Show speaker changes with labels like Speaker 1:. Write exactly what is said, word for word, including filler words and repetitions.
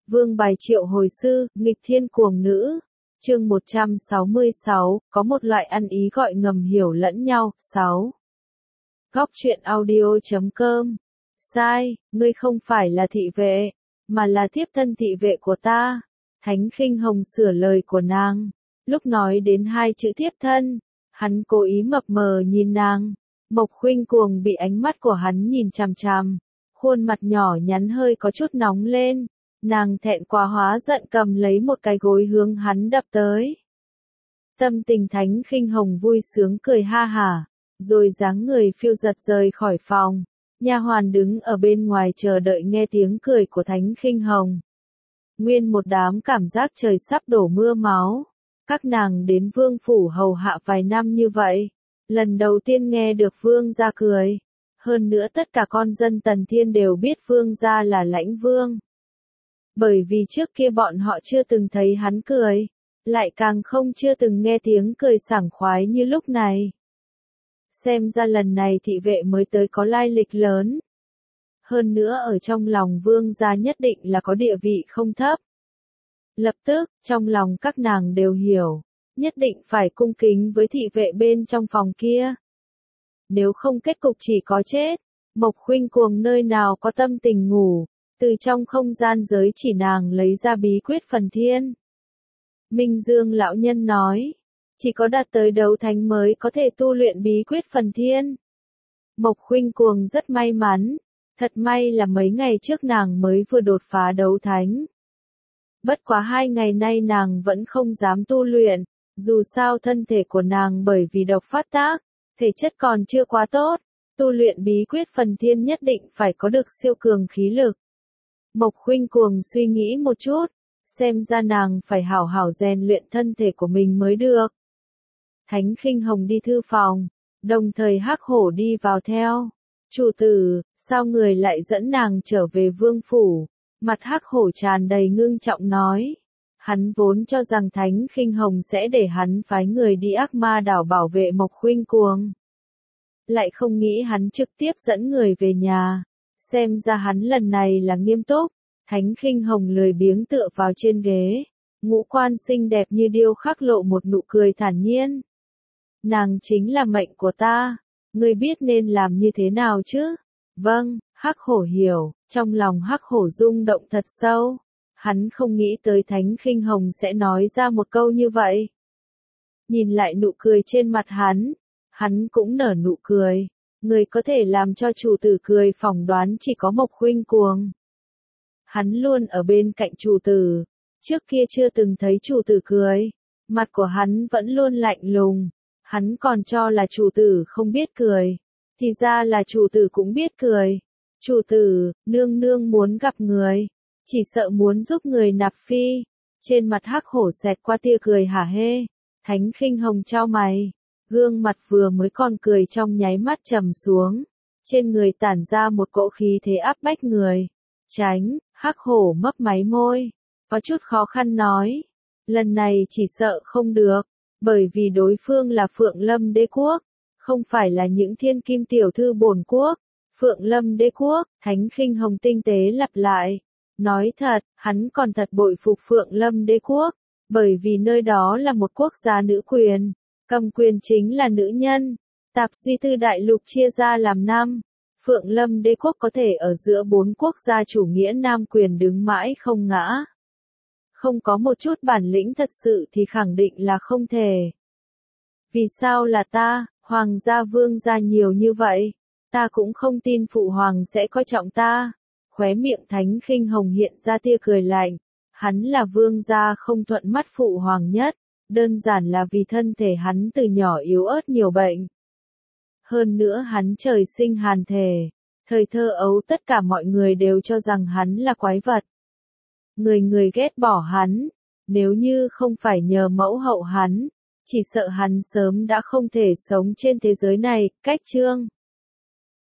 Speaker 1: Vương bài triệu hồi sư, nghịch thiên cuồng nữ. Chương một trăm sáu mươi sáu, có một loại ăn ý gọi ngầm hiểu lẫn nhau. sáu. Góc truyện audio chấm com. Sai, ngươi không phải là thị vệ, mà là thiếp thân thị vệ của ta. Thánh Khinh Hồng sửa lời của nàng. Lúc nói đến hai chữ thiếp thân, hắn cố ý mập mờ nhìn nàng. Mộc Khuynh Cuồng bị ánh mắt của hắn nhìn chằm chằm, khuôn mặt nhỏ nhắn hơi có chút nóng lên. Nàng thẹn quá hóa giận cầm lấy một cái gối hướng hắn đập tới. Tâm tình Thánh Khinh Hồng vui sướng cười ha hả, rồi dáng người phiêu giật rời khỏi phòng. Nha hoàn đứng ở bên ngoài chờ đợi nghe tiếng cười của Thánh Khinh Hồng. Nguyên một đám cảm giác trời sắp đổ mưa máu. Các nàng đến vương phủ hầu hạ vài năm như vậy, lần đầu tiên nghe được vương gia cười. Hơn nữa tất cả con dân Tần Thiên đều biết vương gia là Lãnh Vương. Bởi vì trước kia bọn họ chưa từng thấy hắn cười, lại càng không chưa từng nghe tiếng cười sảng khoái như lúc này. Xem ra lần này thị vệ mới tới có lai lịch lớn. Hơn nữa ở trong lòng vương gia nhất định là có địa vị không thấp. Lập tức, trong lòng các nàng đều hiểu, nhất định phải cung kính với thị vệ bên trong phòng kia. Nếu không kết cục chỉ có chết. Mộc Khuynh Cuồng nơi nào có tâm tình ngủ, từ trong không gian giới chỉ nàng lấy ra bí quyết phần thiên. Minh Dương lão nhân nói, chỉ có đạt tới đấu thánh mới có thể tu luyện bí quyết phần thiên. Mộc Khuynh Cuồng rất may mắn, thật may là mấy ngày trước nàng mới vừa đột phá đấu thánh. Bất quá hai ngày nay nàng vẫn không dám tu luyện, dù sao thân thể của nàng bởi vì độc phát tác, thể chất còn chưa quá tốt, tu luyện bí quyết phần thiên nhất định phải có được siêu cường khí lực. Mộc Khuynh Cuồng suy nghĩ một chút, xem ra nàng phải hảo hảo rèn luyện thân thể của mình mới được. Thánh Khinh Hồng đi thư phòng, đồng thời Hắc Hổ đi vào theo. Chủ tử, sao người lại dẫn nàng trở về vương phủ? Mặt Hắc Hổ tràn đầy ngưng trọng nói. Hắn vốn cho rằng Thánh Khinh Hồng sẽ để hắn phái người đi Ác Ma đảo bảo vệ Mộc Khuynh Cuồng. Lại không nghĩ hắn trực tiếp dẫn người về nhà. Xem ra hắn lần này là nghiêm túc. Thánh Khinh Hồng lười biếng tựa vào trên ghế. Ngũ quan xinh đẹp như điêu khắc lộ một nụ cười thản nhiên. Nàng chính là mệnh của ta. Ngươi biết nên làm như thế nào chứ? Vâng, Hắc Hổ hiểu. Trong lòng Hắc Hổ rung động thật sâu. Hắn không nghĩ tới Thánh Khinh Hồng sẽ nói ra một câu như vậy. Nhìn lại nụ cười trên mặt hắn. Hắn cũng nở nụ cười. Người có thể làm cho chủ tử cười phỏng đoán chỉ có Mộc Khuynh Cuồng. Hắn luôn ở bên cạnh chủ tử. Trước kia chưa từng thấy chủ tử cười. Mặt của hắn vẫn luôn lạnh lùng. Hắn còn cho là chủ tử không biết cười. Thì ra là chủ tử cũng biết cười. Chủ tử, nương nương muốn gặp người. Chỉ sợ muốn giúp người nạp phi. Trên mặt Hắc Hổ xẹt qua tia cười hả hê. Thánh Khinh Hồng chau mày. Gương mặt vừa mới còn cười trong nháy mắt trầm xuống. Trên người tản ra một cỗ khí thế áp bách người. Tránh, Hắc Hổ mấp máy môi. Có chút khó khăn nói. Lần này chỉ sợ không được. Bởi vì đối phương là Phượng Lâm Đế Quốc. Không phải là những thiên kim tiểu thư bổn quốc. Phượng Lâm Đế Quốc, Thánh Khinh Hồng tinh tế lặp lại. Nói thật, hắn còn thật bội phục Phượng Lâm Đế Quốc. Bởi vì nơi đó là một quốc gia nữ quyền. Cầm quyền chính là nữ nhân. Tạp duy tư đại lục chia ra làm năm. Phượng Lâm Đế Quốc có thể ở giữa bốn quốc gia chủ nghĩa nam quyền đứng mãi không ngã. Không có một chút bản lĩnh thật sự thì khẳng định là không thể. Vì sao là ta, hoàng gia vương gia nhiều như vậy? Ta cũng không tin phụ hoàng sẽ coi trọng ta. Khóe miệng Thánh Khinh Hồng hiện ra tia cười lạnh. Hắn là vương gia không thuận mắt phụ hoàng nhất. Đơn giản là vì thân thể hắn từ nhỏ yếu ớt nhiều bệnh. Hơn nữa hắn trời sinh hàn thể. Thời thơ ấu tất cả mọi người đều cho rằng hắn là quái vật. Người người ghét bỏ hắn. Nếu như không phải nhờ mẫu hậu hắn, chỉ sợ hắn sớm đã không thể sống trên thế giới này. Cách chương